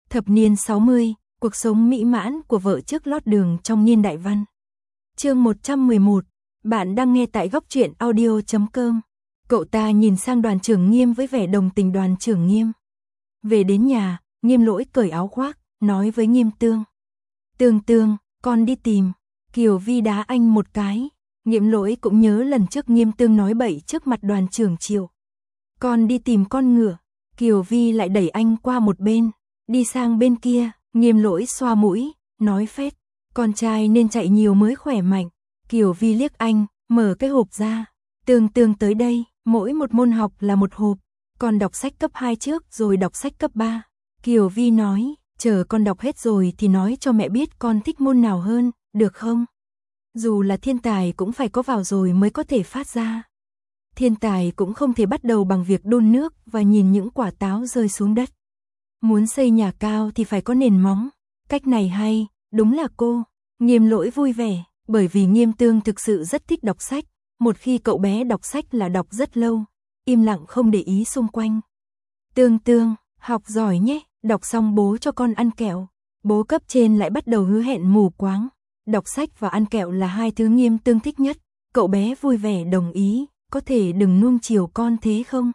Thập niên 60, cuộc sống mỹ mãn của vợ trước lót đường trong niên đại văn. Chương 111, bạn đang nghe tại góc truyện audio.com. Cậu ta nhìn sang Đoàn Trưởng Nghiêm với vẻ đồng tình. Đoàn Trưởng Nghiêm. Về đến nhà, Nghiêm Lỗi cởi áo khoác, nói với Nghiêm Tương. Tương, con đi tìm. Kiều Vi đá anh một cái. Nghiêm Lỗi cũng nhớ lần trước Nghiêm Tương nói bậy trước mặt Đoàn Trưởng Triệu. Con đi tìm con ngựa. Kiều Vi lại đẩy anh qua một bên. Đi sang bên kia, Nghiêm Lỗi xoa mũi, nói phét. Con trai nên chạy nhiều mới khỏe mạnh. Kiều Vi liếc anh, mở cái hộp ra. Tương tới đây, mỗi một môn học là một hộp. Con đọc sách cấp 2 trước rồi đọc sách cấp 3. Kiều Vi nói, chờ con đọc hết rồi thì nói cho mẹ biết con thích môn nào hơn, được không? Dù là thiên tài cũng phải có vào rồi mới có thể phát ra. Thiên tài cũng không thể bắt đầu bằng việc đun nước và nhìn những quả táo rơi xuống đất. Muốn xây nhà cao thì phải có nền móng. Cách này hay, đúng là cô. Nghiêm Lỗi vui vẻ, bởi vì Nghiêm Tương thực sự rất thích đọc sách. Một khi cậu bé đọc sách là đọc rất lâu, im lặng không để ý xung quanh. Tương, học giỏi nhé, đọc xong bố cho con ăn kẹo. Bố cấp trên lại bắt đầu hứa hẹn mù quáng. Đọc sách và ăn kẹo là hai thứ Nghiêm Tương thích nhất. Cậu bé vui vẻ đồng ý, có thể đừng nuông chiều con thế không?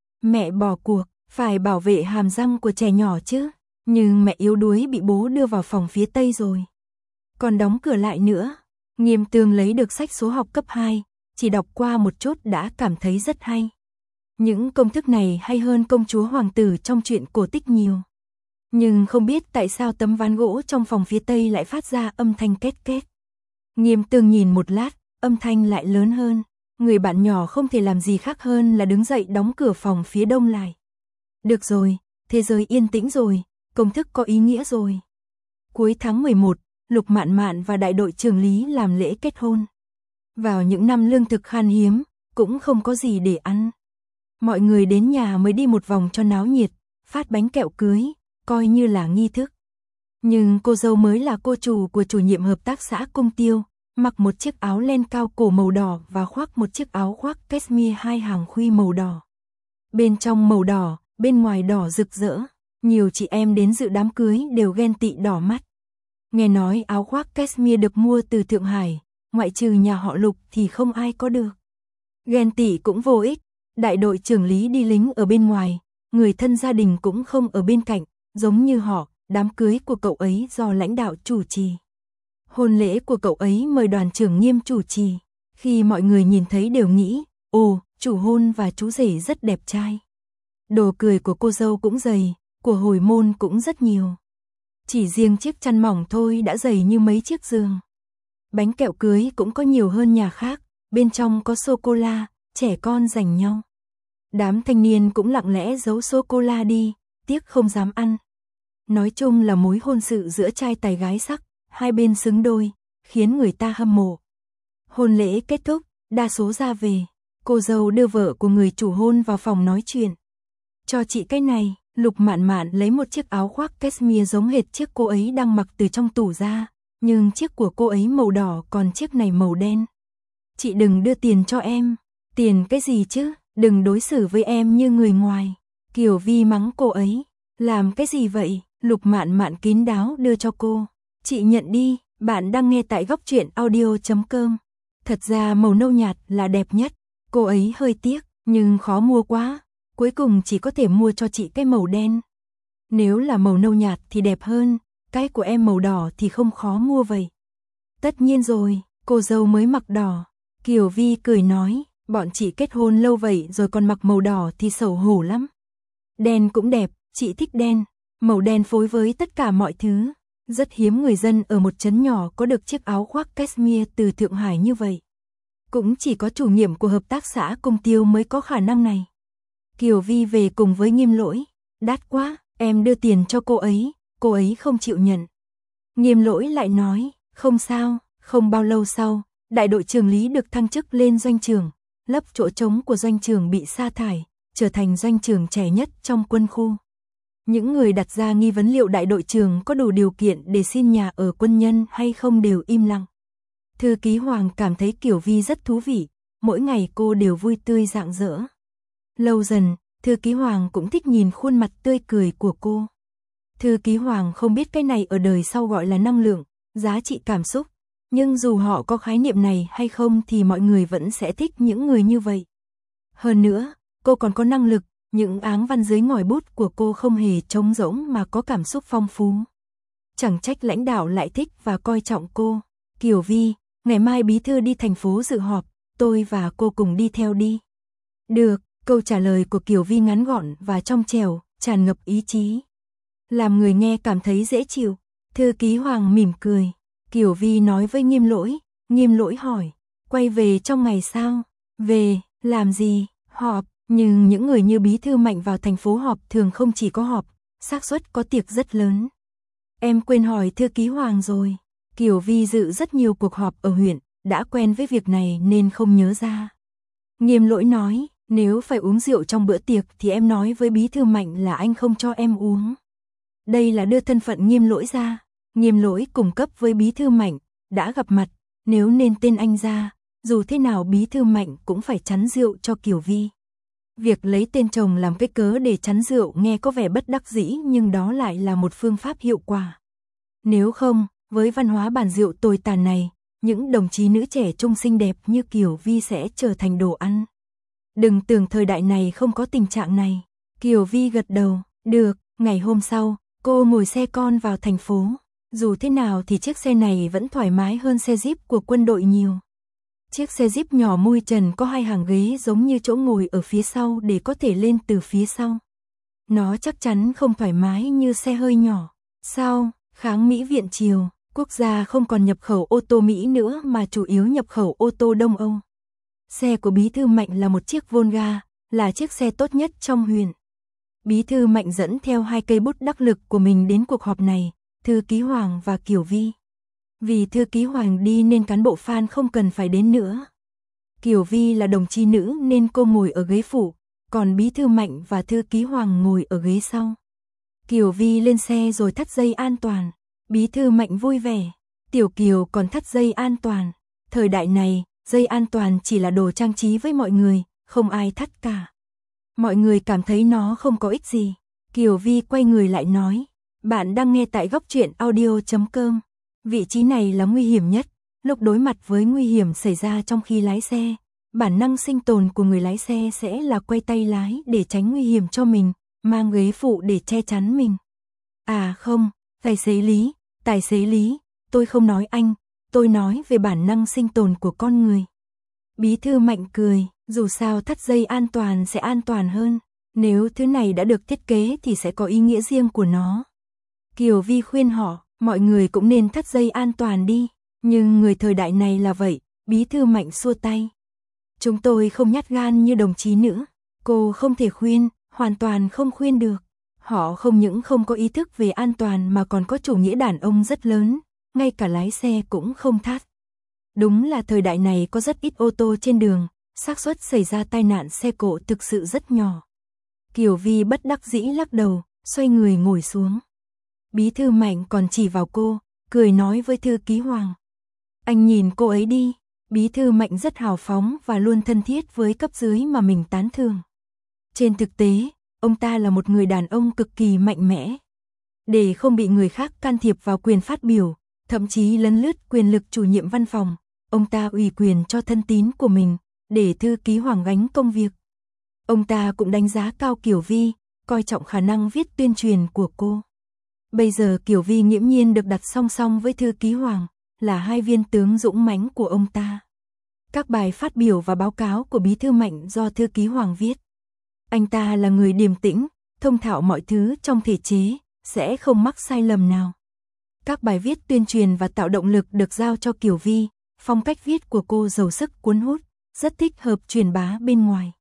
Mẹ bỏ cuộc, phải bảo vệ hàm răng của trẻ nhỏ chứ. Nhưng mẹ yếu đuối bị bố đưa vào phòng phía Tây rồi. Còn đóng cửa lại nữa. Nghiêm Tương lấy được sách số học cấp 2, chỉ đọc qua một chút đã cảm thấy rất hay. Những công thức này hay hơn công chúa hoàng tử trong truyện cổ tích nhiều. Nhưng không biết tại sao tấm ván gỗ trong phòng phía Tây lại phát ra âm thanh két két. Nghiêm Tương nhìn một lát, âm thanh lại lớn hơn. Người bạn nhỏ không thể làm gì khác hơn là đứng dậy đóng cửa phòng phía Đông lại. Được rồi, thế giới yên tĩnh rồi, công thức có ý nghĩa rồi. Cuối tháng 11, Lục Mạn Mạn và đại đội trưởng Lý làm lễ kết hôn. Vào những năm lương thực khan hiếm, cũng không có gì để ăn. Mọi người đến nhà mới đi một vòng cho náo nhiệt, phát bánh kẹo cưới, coi như là nghi thức. Nhưng cô dâu mới là cô chủ của chủ nhiệm hợp tác xã Cung Tiêu, mặc một chiếc áo len cao cổ màu đỏ và khoác một chiếc áo khoác cashmere 2 hàng khuy màu đỏ. Bên trong màu đỏ, bên ngoài đỏ rực rỡ, nhiều chị em đến dự đám cưới đều ghen tị đỏ mắt. Nghe nói áo khoác cashmere được mua từ Thượng Hải, ngoại trừ nhà họ Lục thì không ai có được. Ghen tị cũng vô ích, đại đội trưởng Lý đi lính ở bên ngoài, người thân gia đình cũng không ở bên cạnh, giống như họ, đám cưới của cậu ấy do lãnh đạo chủ trì. Hôn lễ của cậu ấy mời Đoàn Trưởng Nghiêm chủ trì, khi mọi người nhìn thấy đều nghĩ, ồ, chủ hôn và chú rể rất đẹp trai. Đồ cười của cô dâu cũng dày, của hồi môn cũng rất nhiều. Chỉ riêng chiếc chăn mỏng thôi đã dày như mấy chiếc giường. Bánh kẹo cưới cũng có nhiều hơn nhà khác, bên trong có sô-cô-la, trẻ con giành nhau. Đám thanh niên cũng lặng lẽ giấu sô-cô-la đi, tiếc không dám ăn. Nói chung là mối hôn sự giữa trai tài gái sắc, hai bên xứng đôi, khiến người ta hâm mộ. Hôn lễ kết thúc, đa số ra về, cô dâu đưa vợ của người chủ hôn vào phòng nói chuyện. Cho chị cái này, Lục Mạn Mạn lấy một chiếc áo khoác cashmere giống hệt chiếc cô ấy đang mặc từ trong tủ ra, nhưng chiếc của cô ấy màu đỏ còn chiếc này màu đen. Chị đừng đưa tiền cho em. Tiền cái gì chứ, đừng đối xử với em như người ngoài. Kiều Vi mắng cô ấy. Làm cái gì vậy? Lục Mạn Mạn kín đáo đưa cho cô. Chị nhận đi, bạn đang nghe tại góc truyện audio.com. Thật ra màu nâu nhạt là đẹp nhất. Cô ấy hơi tiếc, nhưng khó mua quá. Cuối cùng chỉ có thể mua cho chị cái màu đen. Nếu là màu nâu nhạt thì đẹp hơn, cái của em màu đỏ thì không khó mua vậy. Tất nhiên rồi, cô dâu mới mặc đỏ. Kiều Vi cười nói, bọn chị kết hôn lâu vậy rồi còn mặc màu đỏ thì xấu hổ lắm. Đen cũng đẹp, chị thích đen, màu đen phối với tất cả mọi thứ. Rất hiếm người dân ở một trấn nhỏ có được chiếc áo khoác cashmere từ Thượng Hải như vậy. Cũng chỉ có chủ nhiệm của hợp tác xã Cung Tiêu mới có khả năng này. Kiều Vi về cùng với Nghiêm Lỗi. Đắt quá, em đưa tiền cho cô ấy không chịu nhận. Nghiêm Lỗi lại nói, không sao, không bao lâu sau, đại đội trưởng Lý được thăng chức lên doanh trưởng, lấp chỗ trống của doanh trưởng bị sa thải, trở thành doanh trưởng trẻ nhất trong quân khu. Những người đặt ra nghi vấn liệu đại đội trưởng có đủ điều kiện để xin nhà ở quân nhân hay không đều im lặng. Thư ký Hoàng cảm thấy Kiều Vi rất thú vị, mỗi ngày cô đều vui tươi rạng rỡ. Lâu dần, thư ký Hoàng cũng thích nhìn khuôn mặt tươi cười của cô. Thư ký Hoàng không biết cái này ở đời sau gọi là năng lượng, giá trị cảm xúc. Nhưng dù họ có khái niệm này hay không thì mọi người vẫn sẽ thích những người như vậy. Hơn nữa, cô còn có năng lực, những áng văn dưới ngòi bút của cô không hề trống rỗng mà có cảm xúc phong phú. Chẳng trách lãnh đạo lại thích và coi trọng cô. Kiều Vi, ngày mai bí thư đi thành phố dự họp, tôi và cô cùng đi theo đi. Được, câu trả lời của Kiều Vi ngắn gọn và trong trẻo, tràn ngập ý chí. Làm người nghe cảm thấy dễ chịu. Thư ký Hoàng mỉm cười. Kiều Vi nói với Nghiêm Lỗi hỏi, quay về trong ngày sao? Về, làm gì? Họp, nhưng những người như bí thư Mạnh vào thành phố họp thường không chỉ có họp, xác suất có tiệc rất lớn. Em quên hỏi thư ký Hoàng rồi. Kiều Vi dự rất nhiều cuộc họp ở huyện, đã quen với việc này nên không nhớ ra. Nghiêm Lỗi nói, nếu phải uống rượu trong bữa tiệc thì em nói với bí thư Mạnh là anh không cho em uống. Đây là đưa thân phận Nghiêm Lỗi ra. Nghiêm Lỗi cùng cấp với bí thư Mạnh, đã gặp mặt, nếu nên tên anh ra, dù thế nào bí thư Mạnh cũng phải chắn rượu cho Kiều Vi. Việc lấy tên chồng làm cái cớ để chắn rượu nghe có vẻ bất đắc dĩ nhưng đó lại là một phương pháp hiệu quả. Nếu không, với văn hóa bàn rượu tồi tàn này, những đồng chí nữ trẻ trung xinh đẹp như Kiều Vi sẽ trở thành đồ ăn. Đừng tưởng thời đại này không có tình trạng này. Kiều Vi gật đầu, được, ngày hôm sau, cô ngồi xe con vào thành phố. Dù thế nào thì chiếc xe này vẫn thoải mái hơn xe Jeep của quân đội nhiều. Chiếc xe Jeep nhỏ mui trần có 2 hàng ghế giống như chỗ ngồi ở phía sau để có thể lên từ phía sau. Nó chắc chắn không thoải mái như xe hơi nhỏ. Sau, kháng Mỹ viện Triều, quốc gia không còn nhập khẩu ô tô Mỹ nữa mà chủ yếu nhập khẩu ô tô Đông Âu. Xe của bí thư Mạnh là một chiếc Volga, là chiếc xe tốt nhất trong huyện. Bí thư Mạnh dẫn theo 2 cây bút đắc lực của mình đến cuộc họp này, thư ký Hoàng và Kiều Vi. Vì thư ký Hoàng đi nên cán bộ Phan không cần phải đến nữa. Kiều Vi là đồng chí nữ nên cô ngồi ở ghế phụ, còn bí thư Mạnh và thư ký Hoàng ngồi ở ghế sau. Kiều Vi lên xe rồi thắt dây an toàn. Bí thư Mạnh vui vẻ. Tiểu Kiều còn thắt dây an toàn. Thời đại này, dây an toàn chỉ là đồ trang trí với mọi người, không ai thắt cả. Mọi người cảm thấy nó không có ích gì. Kiều Vi quay người lại nói, bạn đang nghe tại góc truyện audio.com. Vị trí này là nguy hiểm nhất. Lúc đối mặt với nguy hiểm xảy ra trong khi lái xe, bản năng sinh tồn của người lái xe sẽ là quay tay lái để tránh nguy hiểm cho mình, mang ghế phụ để che chắn mình. À không, tài xế Lý, tôi không nói anh, tôi nói về bản năng sinh tồn của con người. Bí thư Mạnh cười, dù sao thắt dây an toàn sẽ an toàn hơn, nếu thứ này đã được thiết kế thì sẽ có ý nghĩa riêng của nó. Kiều Vi khuyên họ, mọi người cũng nên thắt dây an toàn đi, nhưng người thời đại này là vậy, bí thư Mạnh xua tay. Chúng tôi không nhát gan như đồng chí nữa, cô không thể khuyên, hoàn toàn không khuyên được. Họ không những không có ý thức về an toàn mà còn có chủ nghĩa đàn ông rất lớn, ngay cả lái xe cũng không thắt. Đúng là thời đại này có rất ít ô tô trên đường, xác suất xảy ra tai nạn xe cộ thực sự rất nhỏ. Kiều Vi bất đắc dĩ lắc đầu, xoay người ngồi xuống. Bí thư Mạnh còn chỉ vào cô, cười nói với thư ký Hoàng. Anh nhìn cô ấy đi, bí thư Mạnh rất hào phóng và luôn thân thiết với cấp dưới mà mình tán thưởng. Trên thực tế, ông ta là một người đàn ông cực kỳ mạnh mẽ. Để không bị người khác can thiệp vào quyền phát biểu, thậm chí lấn lướt quyền lực chủ nhiệm văn phòng, ông ta ủy quyền cho thân tín của mình, để thư ký Hoàng gánh công việc. Ông ta cũng đánh giá cao Kiều Vi, coi trọng khả năng viết tuyên truyền của cô. Bây giờ Kiều Vi nghiễm nhiên được đặt song song với thư ký Hoàng, là 2 viên tướng dũng mãnh của ông ta. Các bài phát biểu và báo cáo của bí thư Mạnh do thư ký Hoàng viết. Anh ta là người điềm tĩnh, thông thạo mọi thứ trong thể chế, sẽ không mắc sai lầm nào. Các bài viết tuyên truyền và tạo động lực được giao cho Kiều Vi, phong cách viết của cô giàu sức cuốn hút, rất thích hợp truyền bá bên ngoài.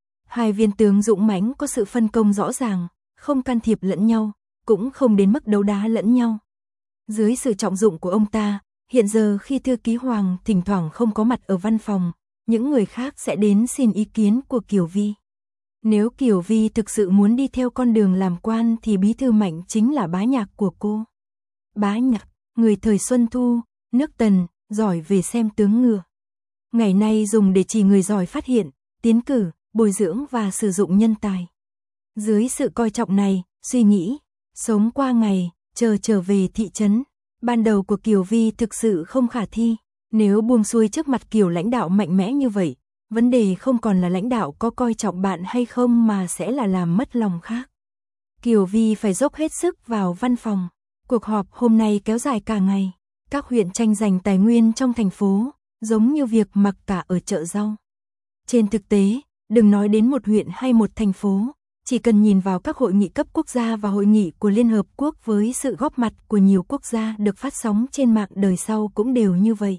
2 viên tướng dũng mãnh có sự phân công rõ ràng, không can thiệp lẫn nhau, cũng không đến mức đấu đá lẫn nhau. Dưới sự trọng dụng của ông ta, hiện giờ khi thư ký Hoàng thỉnh thoảng không có mặt ở văn phòng, những người khác sẽ đến xin ý kiến của Kiều Vi. Nếu Kiều Vi thực sự muốn đi theo con đường làm quan thì bí thư Mạnh chính là bá nhạc của cô. Bá nhạc, người thời Xuân Thu, nước Tần, giỏi về xem tướng ngựa. Ngày nay dùng để chỉ người giỏi phát hiện, tiến cử, bồi dưỡng và sử dụng nhân tài. Dưới sự coi trọng này, suy nghĩ, Sống qua ngày, chờ trở về thị trấn. Ban đầu của Kiều Vi thực sự không khả thi. Nếu buông xuôi trước mặt kiểu lãnh đạo mạnh mẽ như vậy, vấn đề không còn là lãnh đạo có coi trọng bạn hay không mà sẽ là làm mất lòng khác. Kiều Vi phải dốc hết sức vào văn phòng. Cuộc họp hôm nay kéo dài cả ngày. Các huyện tranh giành tài nguyên trong thành phố, giống như việc mặc cả ở chợ rau. Trên thực tế, đừng nói đến một huyện hay một thành phố, chỉ cần nhìn vào các hội nghị cấp quốc gia và hội nghị của Liên Hợp Quốc với sự góp mặt của nhiều quốc gia được phát sóng trên mạng đời sau cũng đều như vậy.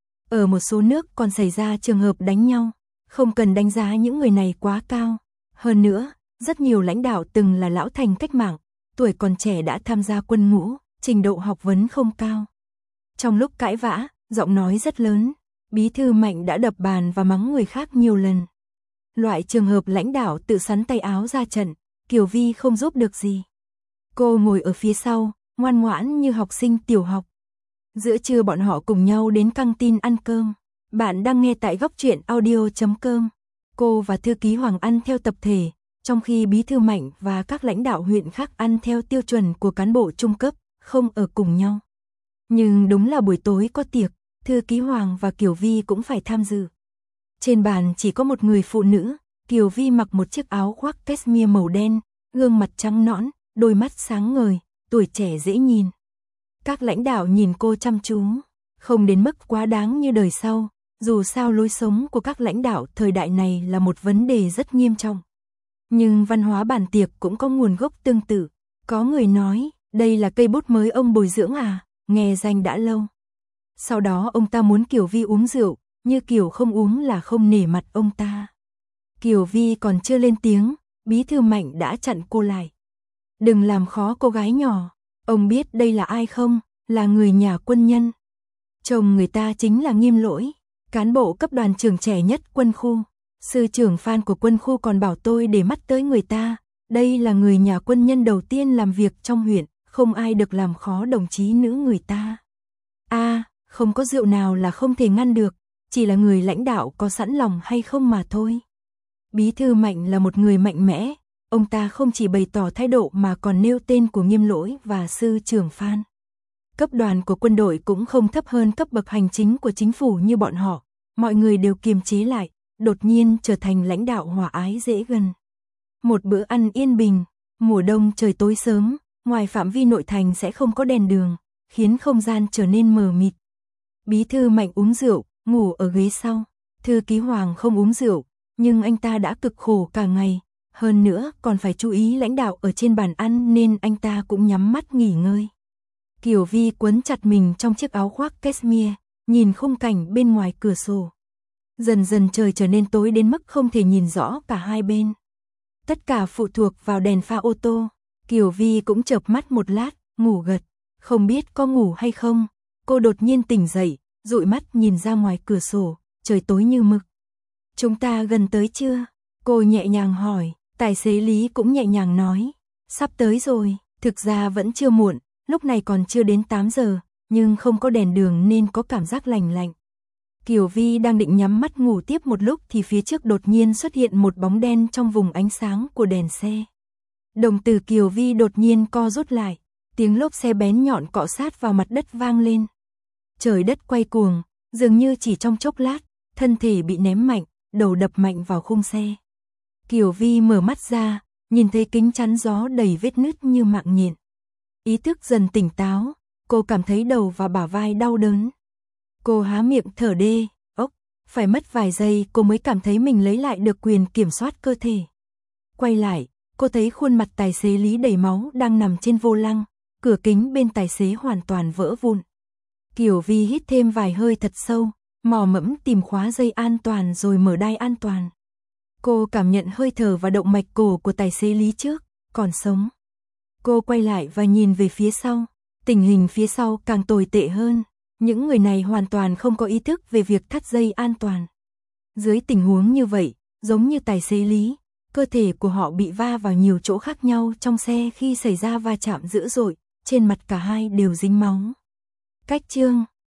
Ở một số nước còn xảy ra trường hợp đánh nhau, không cần đánh giá những người này quá cao. Hơn nữa, rất nhiều lãnh đạo từng là lão thành cách mạng, tuổi còn trẻ đã tham gia quân ngũ, trình độ học vấn không cao. Trong lúc cãi vã, giọng nói rất lớn, Bí thư Mạnh đã đập bàn và mắng người khác nhiều lần. Loại trường hợp lãnh đạo tự sắn tay áo ra trận, Kiều Vi không giúp được gì. Cô ngồi ở phía sau, ngoan ngoãn như học sinh tiểu học. Giữa trưa bọn họ cùng nhau đến căng tin ăn cơm. Bạn đang nghe tại góc truyện audio.com. Cô và thư ký Hoàng ăn theo tập thể, trong khi Bí thư Mạnh và các lãnh đạo huyện khác ăn theo tiêu chuẩn của cán bộ trung cấp, không ở cùng nhau. Nhưng đúng là buổi tối có tiệc, thư ký Hoàng và Kiều Vi cũng phải tham dự. Trên bàn chỉ có một người phụ nữ, Kiều Vi mặc một chiếc áo khoác cashmere màu đen, gương mặt trắng nõn, đôi mắt sáng ngời, tuổi trẻ dễ nhìn. Các lãnh đạo nhìn cô chăm chú, không đến mức quá đáng như đời sau, dù sao lối sống của các lãnh đạo thời đại này là một vấn đề rất nghiêm trọng. Nhưng văn hóa bàn tiệc cũng có nguồn gốc tương tự. Có người nói, đây là cây bút mới ông bồi dưỡng à, nghe danh đã lâu. Sau đó ông ta muốn Kiều Vi uống rượu, như kiểu không uống là không nể mặt ông ta. Kiều Vi còn chưa lên tiếng, Bí thư Mạnh đã chặn cô lại. Đừng làm khó cô gái nhỏ, ông biết đây là ai không, là người nhà quân nhân. Chồng người ta chính là Nghiêm Lỗi, cán bộ cấp đoàn trưởng trẻ nhất quân khu. Sư trưởng Phan của quân khu còn bảo tôi để mắt tới người ta, đây là người nhà quân nhân đầu tiên làm việc trong huyện, không ai được làm khó đồng chí nữ người ta. Không có rượu nào là không thể ngăn được, chỉ là người lãnh đạo có sẵn lòng hay không mà thôi. Bí thư Mạnh là một người mạnh mẽ, ông ta không chỉ bày tỏ thái độ mà còn nêu tên của Nghiêm Lỗi và sư trưởng Phan. Cấp đoàn của quân đội cũng không thấp hơn cấp bậc hành chính của chính phủ như bọn họ, mọi người đều kiềm chế lại, đột nhiên trở thành lãnh đạo hòa ái dễ gần. Một bữa ăn yên bình, mùa đông trời tối sớm, ngoài phạm vi nội thành sẽ không có đèn đường, khiến không gian trở nên mờ mịt. Bí thư Mạnh uống rượu, ngủ ở ghế sau. Thư ký Hoàng không uống rượu, nhưng anh ta đã cực khổ cả ngày, hơn nữa còn phải chú ý lãnh đạo ở trên bàn ăn nên anh ta cũng nhắm mắt nghỉ ngơi. Kiều Vi quấn chặt mình trong chiếc áo khoác cashmere, nhìn khung cảnh bên ngoài cửa sổ. Dần dần trời trở nên tối đến mức không thể nhìn rõ cả hai bên. Tất cả phụ thuộc vào đèn pha ô tô. Kiều Vi cũng chợp mắt một lát, ngủ gật. Không biết có ngủ hay không, cô đột nhiên tỉnh dậy, dụi mắt nhìn ra ngoài cửa sổ, trời tối như mực. Chúng ta gần tới chưa? Cô nhẹ nhàng hỏi, tài xế Lý cũng nhẹ nhàng nói. Sắp tới rồi, thực ra vẫn chưa muộn, lúc này còn chưa đến 8 giờ, nhưng không có đèn đường nên có cảm giác lạnh lạnh. Kiều Vi đang định nhắm mắt ngủ tiếp một lúc thì phía trước đột nhiên xuất hiện một bóng đen trong vùng ánh sáng của đèn xe. Đồng tử Kiều Vi đột nhiên co rút lại, tiếng lốp xe bén nhọn cọ sát vào mặt đất vang lên. Trời đất quay cuồng, dường như chỉ trong chốc lát, thân thể bị ném mạnh, đầu đập mạnh vào khung xe. Kiều Vi mở mắt ra, nhìn thấy kính chắn gió đầy vết nứt như mạng nhện. Ý thức dần tỉnh táo, cô cảm thấy đầu và bả vai đau đớn. Cô há miệng thở đê, phải mất vài giây cô mới cảm thấy mình lấy lại được quyền kiểm soát cơ thể. Quay lại, cô thấy khuôn mặt tài xế Lý đầy máu đang nằm trên vô lăng, cửa kính bên tài xế hoàn toàn vỡ vụn. Kiều Vi hít thêm vài hơi thật sâu, mò mẫm tìm khóa dây an toàn rồi mở đai an toàn. Cô cảm nhận hơi thở và động mạch cổ của tài xế Lý trước, còn sống. Cô quay lại và nhìn về phía sau, tình hình phía sau càng tồi tệ hơn. Những người này hoàn toàn không có ý thức về việc thắt dây an toàn. Dưới tình huống như vậy, giống như tài xế Lý, cơ thể của họ bị va vào nhiều chỗ khác nhau trong xe khi xảy ra va chạm dữ dội, trên mặt cả hai đều dính máu. Cách chương